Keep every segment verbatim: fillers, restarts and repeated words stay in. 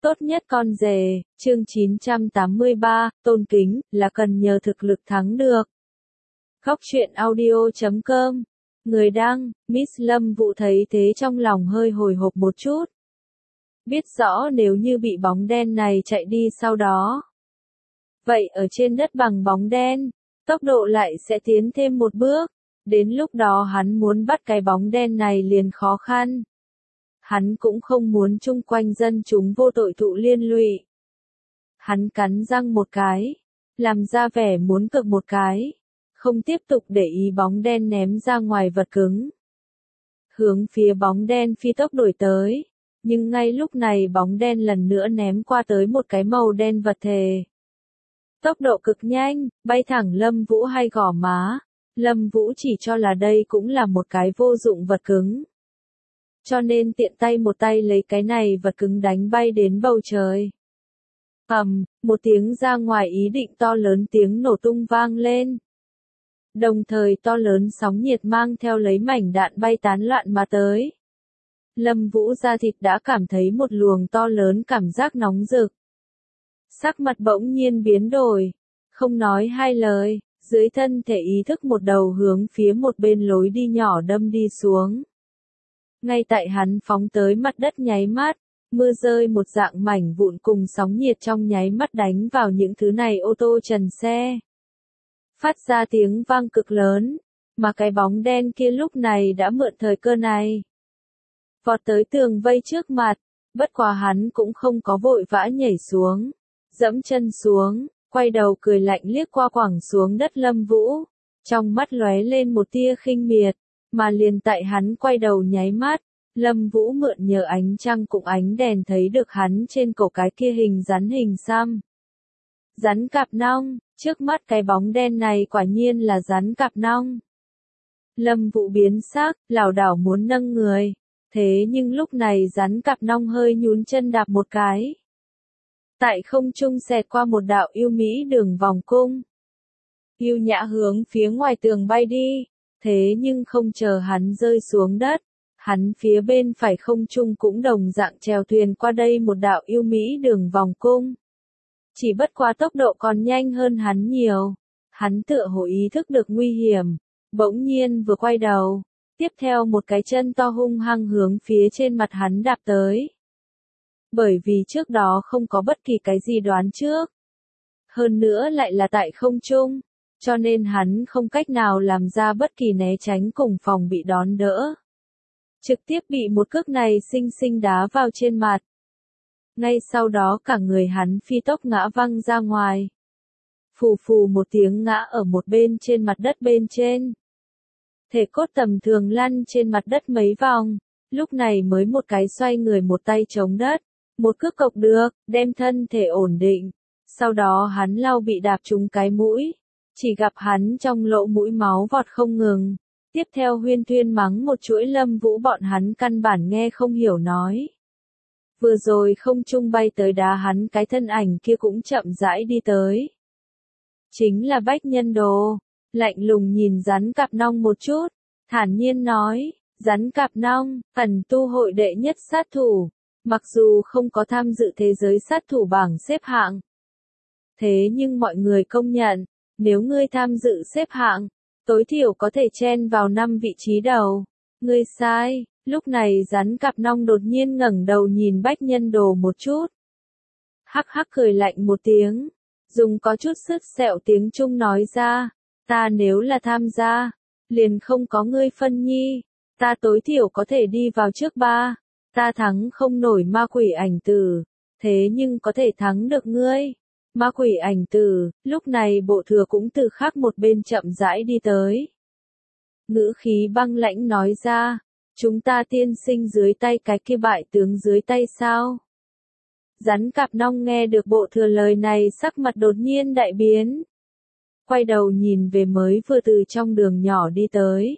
Tốt nhất con rể, chương chín trăm tám mươi ba, tôn kính, là cần nhờ thực lực thắng được. Góc truyện audio chấm com. Người đăng, Miss Lâm Vũ thấy thế trong lòng hơi hồi hộp một chút. Biết rõ nếu như bị bóng đen này chạy đi sau đó. Vậy ở trên đất bằng bóng đen, tốc độ lại sẽ tiến thêm một bước. Đến lúc đó hắn muốn bắt cái bóng đen này liền khó khăn. Hắn cũng không muốn chung quanh dân chúng vô tội thụ liên lụy. Hắn cắn răng một cái, làm ra vẻ muốn cực một cái, không tiếp tục để ý bóng đen ném ra ngoài vật cứng. Hướng phía bóng đen phi tốc đuổi tới, nhưng ngay lúc này bóng đen lần nữa ném qua tới một cái màu đen vật thể. Tốc độ cực nhanh, bay thẳng Lâm Vũ hay gò má. Lâm Vũ chỉ cho là đây cũng là một cái vô dụng vật cứng. Cho nên tiện tay một tay lấy cái này vật cứng đánh bay đến bầu trời. Ầm, một tiếng ra ngoài ý định to lớn tiếng nổ tung vang lên. Đồng thời to lớn sóng nhiệt mang theo lấy mảnh đạn bay tán loạn mà tới. Lâm Vũ da thịt đã cảm thấy một luồng to lớn cảm giác nóng rực. Sắc mặt bỗng nhiên biến đổi, không nói hai lời, dưới thân thể ý thức một đầu hướng phía một bên lối đi nhỏ đâm đi xuống. Ngay tại hắn phóng tới mặt đất nháy mắt, mưa rơi một dạng mảnh vụn cùng sóng nhiệt trong nháy mắt đánh vào những thứ này ô tô trần xe. Phát ra tiếng vang cực lớn, mà cái bóng đen kia lúc này đã mượn thời cơ này. Vọt tới tường vây trước mặt, bất quá hắn cũng không có vội vã nhảy xuống, dẫm chân xuống, quay đầu cười lạnh liếc qua quẳng xuống đất Lâm Vũ, trong mắt lóe lên một tia khinh miệt. Mà liền tại hắn quay đầu nháy mắt, Lâm Vũ mượn nhờ ánh trăng cùng ánh đèn thấy được hắn trên cổ cái kia hình rắn hình xăm. Rắn cạp nong, trước mắt cái bóng đen này quả nhiên là rắn cạp nong. Lâm Vũ biến sắc, lảo đảo muốn nâng người, thế nhưng lúc này rắn cạp nong hơi nhún chân đạp một cái. Tại không trung xẹt qua một đạo yêu mỹ đường vòng cung. Yêu nhã hướng phía ngoài tường bay đi. Thế nhưng không chờ hắn rơi xuống đất, hắn phía bên phải không trung cũng đồng dạng chèo thuyền qua đây một đạo yêu mỹ đường vòng cung. Chỉ bất quá tốc độ còn nhanh hơn hắn nhiều, hắn tựa hồ ý thức được nguy hiểm, bỗng nhiên vừa quay đầu, tiếp theo một cái chân to hung hăng hướng phía trên mặt hắn đạp tới. Bởi vì trước đó không có bất kỳ cái gì đoán trước, hơn nữa lại là tại không trung. Cho nên hắn không cách nào làm ra bất kỳ né tránh cùng phòng bị đón đỡ. Trực tiếp bị một cước này xinh xinh đá vào trên mặt. Ngay sau đó cả người hắn phi tốc ngã văng ra ngoài. Phù phù một tiếng ngã ở một bên trên mặt đất bên trên. Thể cốt tầm thường lăn trên mặt đất mấy vòng, lúc này mới một cái xoay người một tay chống đất, một cước cộc được, đem thân thể ổn định. Sau đó hắn lau bị đạp trúng cái mũi. Chỉ gặp hắn trong lỗ mũi máu vọt không ngừng, tiếp theo huyên thuyên mắng một chuỗi Lâm Vũ bọn hắn căn bản nghe không hiểu nói. Vừa rồi không trung bay tới đá hắn cái thân ảnh kia cũng chậm rãi đi tới. Chính là Bách Nhân Đồ, lạnh lùng nhìn rắn cạp nong một chút, thản nhiên nói, rắn cạp nong, ẩn tu hội đệ nhất sát thủ, mặc dù không có tham dự thế giới sát thủ bảng xếp hạng. Thế nhưng mọi người công nhận, nếu ngươi tham dự xếp hạng, tối thiểu có thể chen vào năm vị trí đầu. Ngươi sai, lúc này rắn cạp nong đột nhiên ngẩng đầu nhìn Bách Nhân Đồ một chút. Hắc hắc cười lạnh một tiếng, dùng có chút sứt sẹo tiếng Trung nói ra, ta nếu là tham gia, liền không có ngươi phân nhi, ta tối thiểu có thể đi vào trước ba, ta thắng không nổi ma quỷ ảnh tử, thế nhưng có thể thắng được ngươi. Ma quỷ ảnh tử, lúc này bộ thừa cũng từ khác một bên chậm rãi đi tới. Ngữ khí băng lãnh nói ra, chúng ta tiên sinh dưới tay cái kia bại tướng dưới tay sao? Rắn cạp nong nghe được bộ thừa lời này sắc mặt đột nhiên đại biến. Quay đầu nhìn về mới vừa từ trong đường nhỏ đi tới.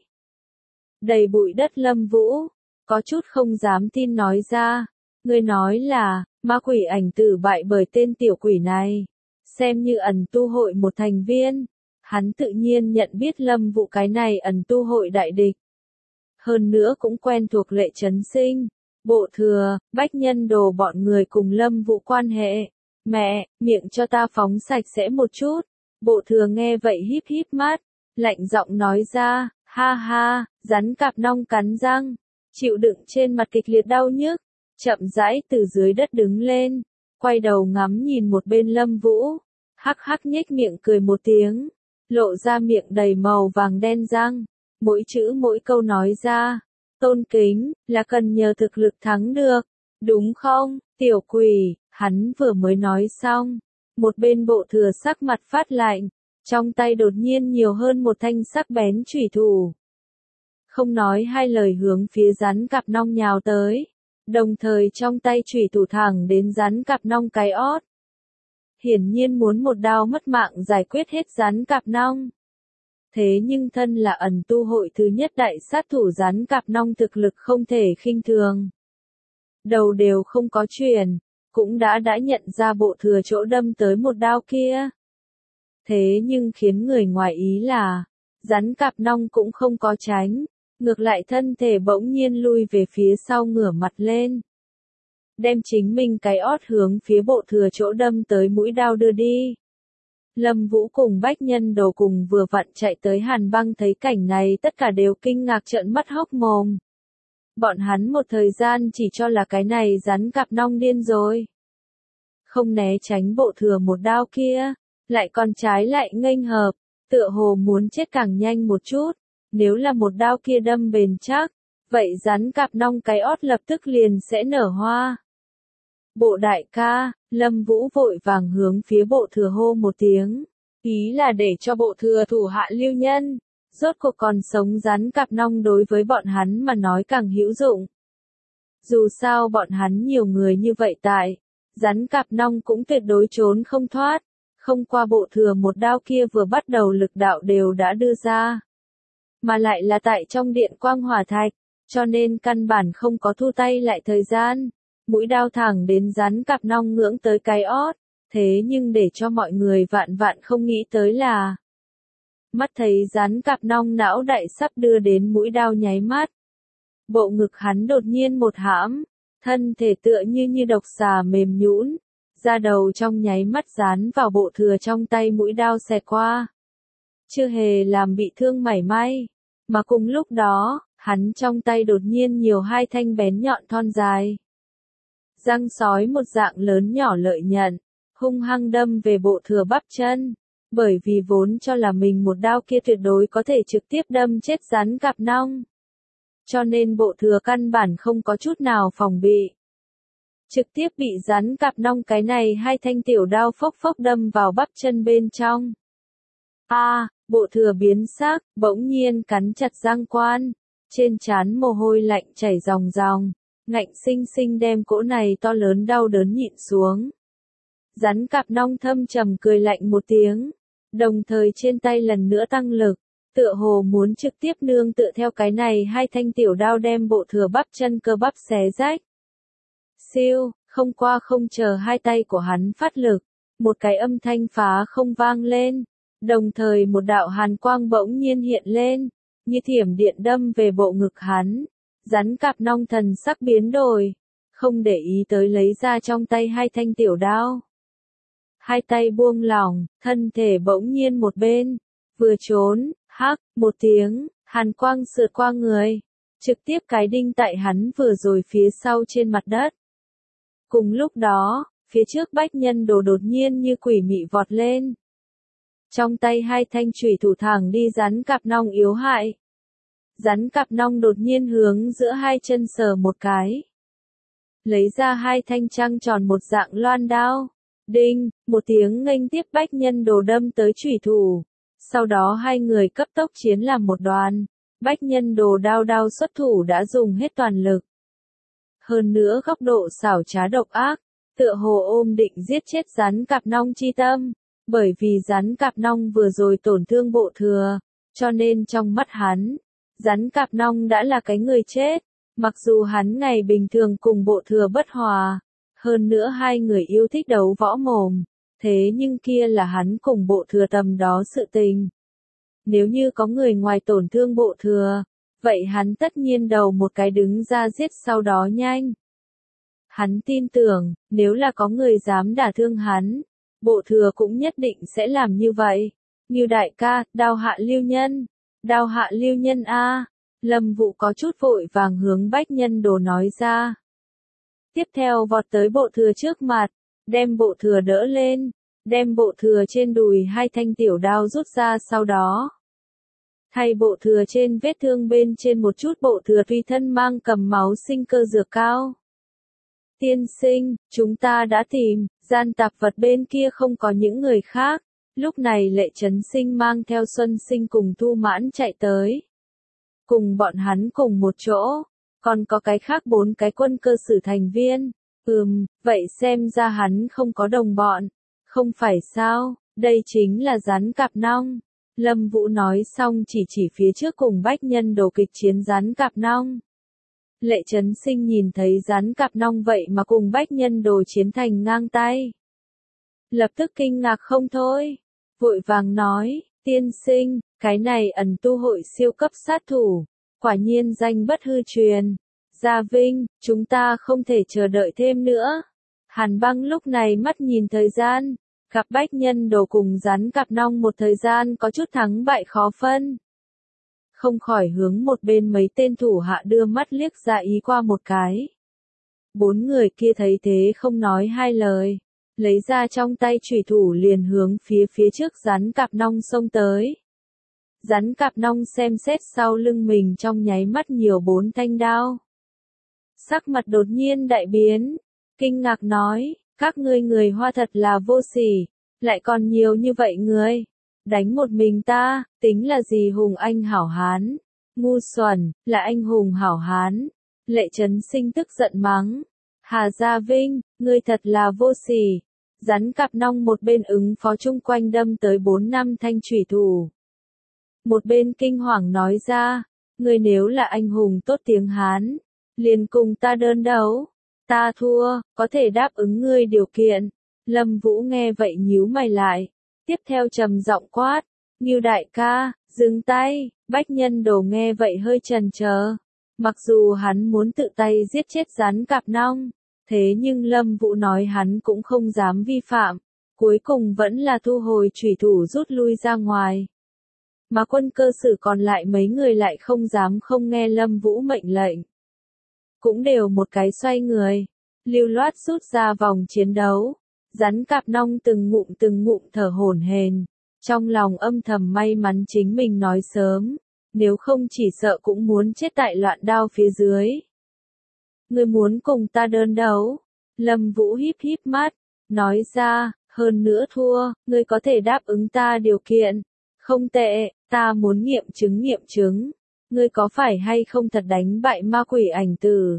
Đầy bụi đất Lâm Vũ, có chút không dám tin nói ra, người nói là, ma quỷ ảnh tử bại bởi tên tiểu quỷ này, xem như ẩn tu hội một thành viên, hắn tự nhiên nhận biết Lâm Vũ cái này ẩn tu hội đại địch. Hơn nữa cũng quen thuộc Lệ Chấn Sinh, Bộ thừa, Bách Nhân Đồ bọn người cùng Lâm Vũ quan hệ. Mẹ, miệng cho ta phóng sạch sẽ một chút. Bộ thừa nghe vậy híp híp mắt, lạnh giọng nói ra, ha ha, rắn cạp nong cắn răng, chịu đựng trên mặt kịch liệt đau nhức, chậm rãi từ dưới đất đứng lên, quay đầu ngắm nhìn một bên Lâm Vũ, hắc hắc nhếch miệng cười một tiếng, lộ ra miệng đầy màu vàng đen răng, mỗi chữ mỗi câu nói ra, tôn kính, là cần nhờ thực lực thắng được, đúng không, tiểu quỷ, hắn vừa mới nói xong, một bên bộ thừa sắc mặt phát lạnh, trong tay đột nhiên nhiều hơn một thanh sắc bén chủy thủ. Không nói hai lời hướng phía rắn cạp nong nhào tới, đồng thời trong tay chủy thủ thẳng đến rắn cạp nong cái ót. Hiển nhiên muốn một đao mất mạng giải quyết hết rắn cạp nong. Thế nhưng thân là ẩn tu hội thứ nhất đại sát thủ rắn cạp nong thực lực không thể khinh thường. Đầu đều không có chuyển, cũng đã đã nhận ra bộ thừa chỗ đâm tới một đao kia. Thế nhưng khiến người ngoài ý là, rắn cạp nong cũng không có tránh, ngược lại thân thể bỗng nhiên lui về phía sau ngửa mặt lên. Đem chính mình cái ót hướng phía bộ thừa chỗ đâm tới mũi đao đưa đi. Lâm Vũ cùng Bách Nhân Đồ cùng vừa vặn chạy tới Hàn Băng thấy cảnh này tất cả đều kinh ngạc trợn mắt hốc mồm. Bọn hắn một thời gian chỉ cho là cái này rắn cạp nong điên rồi. Không né tránh bộ thừa một đao kia, lại còn trái lại nghênh hợp, tựa hồ muốn chết càng nhanh một chút, nếu là một đao kia đâm bền chắc, vậy rắn cạp nong cái ót lập tức liền sẽ nở hoa. Bộ đại ca, Lâm Vũ vội vàng hướng phía bộ thừa hô một tiếng, ý là để cho bộ thừa thủ hạ lưu nhân, rốt cuộc còn sống rắn cạp nong đối với bọn hắn mà nói càng hữu dụng. Dù sao bọn hắn nhiều người như vậy tại, rắn cạp nong cũng tuyệt đối trốn không thoát, không qua bộ thừa một đao kia vừa bắt đầu lực đạo đều đã đưa ra. Mà lại là tại trong điện quang hỏa thạch, cho nên căn bản không có thu tay lại thời gian. Mũi đao thẳng đến rắn cạp nong ngưỡng tới cái ót, thế nhưng để cho mọi người vạn vạn không nghĩ tới là mắt thấy rắn cạp nong não đại sắp đưa đến mũi đao nháy mắt. Bộ ngực hắn đột nhiên một hãm, thân thể tựa như như độc xà mềm nhũn, da đầu trong nháy mắt dán vào bộ thừa trong tay mũi đao xẹt qua. Chưa hề làm bị thương mảy may, mà cùng lúc đó, hắn trong tay đột nhiên nhiều hai thanh bén nhọn thon dài. Răng sói một dạng lớn nhỏ lợi nhận, hung hăng đâm về bộ thừa bắp chân, bởi vì vốn cho là mình một đao kia tuyệt đối có thể trực tiếp đâm chết rắn cạp nong. Cho nên bộ thừa căn bản không có chút nào phòng bị. Trực tiếp bị rắn cạp nong cái này hai thanh tiểu đao phốc phốc đâm vào bắp chân bên trong. A, à, bộ thừa biến sắc, bỗng nhiên cắn chặt răng quan, trên trán mồ hôi lạnh chảy ròng ròng. Ngạnh sinh sinh đem cỗ này to lớn đau đớn nhịn xuống. Rắn cạp nong thâm trầm cười lạnh một tiếng, đồng thời trên tay lần nữa tăng lực, tựa hồ muốn trực tiếp nương tựa theo cái này hai thanh tiểu đao đem bộ thừa bắp chân cơ bắp xé rách. Siêu, không qua không chờ hai tay của hắn phát lực, một cái âm thanh phá không vang lên, đồng thời một đạo hàn quang bỗng nhiên hiện lên, như thiểm điện đâm về bộ ngực hắn. Rắn cạp nong thần sắc biến đổi, không để ý tới lấy ra trong tay hai thanh tiểu đao. Hai tay buông lỏng, thân thể bỗng nhiên một bên, vừa trốn, hắc, một tiếng, hàn quang sượt qua người, trực tiếp cái đinh tại hắn vừa rồi phía sau trên mặt đất. Cùng lúc đó, phía trước Bách Nhân Đồ đột nhiên như quỷ mị vọt lên. Trong tay hai thanh chủy thủ thẳng đi rắn cạp nong yếu hại. Rắn cạp nong đột nhiên hướng giữa hai chân sờ một cái. Lấy ra hai thanh trăng tròn một dạng loan đao. Đinh, một tiếng nghênh tiếp Bách Nhân Đồ đâm tới chủy thủ. Sau đó hai người cấp tốc chiến làm một đoàn. Bách Nhân Đồ đao đao xuất thủ đã dùng hết toàn lực. Hơn nữa góc độ xảo trá độc ác, tựa hồ ôm định giết chết rắn cạp nong chi tâm. Bởi vì rắn cạp nong vừa rồi tổn thương bộ thừa, cho nên trong mắt hắn, rắn cạp nong đã là cái người chết, mặc dù hắn ngày bình thường cùng bộ thừa bất hòa, hơn nữa hai người yêu thích đấu võ mồm, thế nhưng kia là hắn cùng bộ thừa tầm đó sự tình. Nếu như có người ngoài tổn thương bộ thừa, vậy hắn tất nhiên đầu một cái đứng ra giết sau đó nhanh. Hắn tin tưởng, nếu là có người dám đả thương hắn, bộ thừa cũng nhất định sẽ làm như vậy. Ngưu đại ca, đao hạ lưu nhân, đao hạ lưu nhân a. Lâm Vũ có chút vội vàng hướng Bách Nhân Đồ nói ra. Tiếp theo vọt tới bộ thừa trước mặt, đem bộ thừa đỡ lên, đem bộ thừa trên đùi hai thanh tiểu đao rút ra sau đó. Thay bộ thừa trên vết thương bên trên một chút bộ thừa tùy thân mang cầm máu sinh cơ dược cao. Tiên sinh, chúng ta đã tìm, gian tạp vật bên kia không có những người khác. Lúc này Lệ Chấn Sinh mang theo Xuân Sinh cùng Thu Mãn chạy tới. Cùng bọn hắn cùng một chỗ, còn có cái khác bốn cái quân cơ sử thành viên. Ừm, vậy xem ra hắn không có đồng bọn. Không phải sao, đây chính là rắn cạp nong. Lâm Vũ nói xong chỉ chỉ phía trước cùng Bách Nhân Đồ kịch chiến rắn cạp nong. Lệ Chấn Sinh nhìn thấy rắn cạp nong vậy mà cùng Bách Nhân Đồ chiến thành ngang tay. Lập tức kinh ngạc không thôi. Vội vàng nói, tiên sinh, cái này ẩn tu hội siêu cấp sát thủ, quả nhiên danh bất hư truyền. Gia Vinh, chúng ta không thể chờ đợi thêm nữa. Hàn Băng lúc này mắt nhìn thời gian, gặp Bách Nhân Đồ cùng rắn cạp nong một thời gian có chút thắng bại khó phân. Không khỏi hướng một bên mấy tên thủ hạ đưa mắt liếc ra ý qua một cái. Bốn người kia thấy thế không nói hai lời, lấy ra trong tay chủy thủ liền hướng phía phía trước rắn cạp nong xông tới. Rắn cạp nong xem xét sau lưng mình trong nháy mắt nhiều bốn thanh đao. Sắc mặt đột nhiên đại biến, kinh ngạc nói, các ngươi người Hoa thật là vô sỉ, lại còn nhiều như vậy người. Đánh một mình ta, tính là gì hùng anh hảo hán, ngu xuẩn, là anh hùng hảo hán. Lệ Chấn Sinh tức giận mắng, Hà Gia Vinh, ngươi thật là vô sỉ. Rắn cạp nong một bên ứng phó chung quanh đâm tới bốn năm thanh chủy thủ. Một bên kinh hoàng nói ra, ngươi nếu là anh hùng tốt tiếng Hán, liền cùng ta đơn đấu, ta thua, có thể đáp ứng ngươi điều kiện. Lâm Vũ nghe vậy nhíu mày lại, tiếp theo trầm giọng quát, Ngưu đại ca, dừng tay. Bách Nhân Đồ nghe vậy hơi chần chờ, mặc dù hắn muốn tự tay giết chết rắn cạp nong, thế nhưng Lâm Vũ nói hắn cũng không dám vi phạm, cuối cùng vẫn là thu hồi chủy thủ rút lui ra ngoài. Mà quân cơ sử còn lại mấy người lại không dám không nghe Lâm Vũ mệnh lệnh. Cũng đều một cái xoay người, lưu loát rút ra vòng chiến đấu. Rắn cạp nong từng ngụm từng ngụm thở hổn hển, trong lòng âm thầm may mắn chính mình nói sớm, nếu không chỉ sợ cũng muốn chết tại loạn đao phía dưới. Ngươi muốn cùng ta đơn đấu? Lâm Vũ híp híp mắt, nói ra, hơn nữa thua, ngươi có thể đáp ứng ta điều kiện. Không tệ, ta muốn nghiệm chứng nghiệm chứng, ngươi có phải hay không thật đánh bại ma quỷ ảnh tử?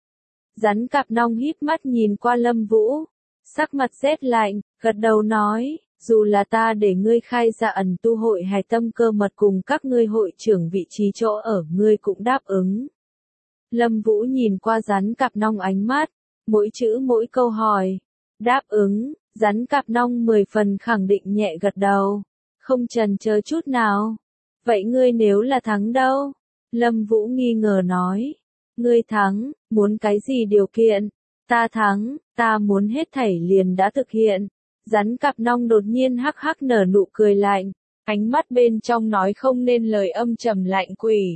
Rắn cạp nong híp mắt nhìn qua Lâm Vũ, sắc mặt rét lạnh, gật đầu nói, dù là ta để ngươi khai ra ẩn tu hội hài tâm cơ mật cùng các ngươi hội trưởng vị trí chỗ ở ngươi cũng đáp ứng. Lâm Vũ nhìn qua rắn cạp nong ánh mắt, mỗi chữ mỗi câu hỏi, đáp ứng. Rắn cạp nong mười phần khẳng định nhẹ gật đầu, không chần chờ chút nào. Vậy ngươi nếu là thắng đâu? Lâm Vũ nghi ngờ nói, ngươi thắng, muốn cái gì điều kiện? Ta thắng, ta muốn hết thảy liền đã thực hiện. Rắn cạp nong đột nhiên hắc hắc nở nụ cười lạnh, ánh mắt bên trong nói không nên lời âm trầm lạnh quỷ.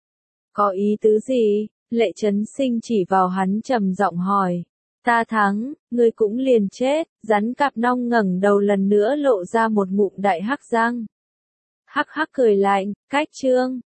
Có ý tứ gì? Lệ Chấn Sinh chỉ vào hắn trầm giọng hỏi. Ta thắng, ngươi cũng liền chết. Rắn cạp nong ngẩng đầu lần nữa lộ ra một ngụm đại hắc răng. Hắc hắc cười lạnh, cách trương,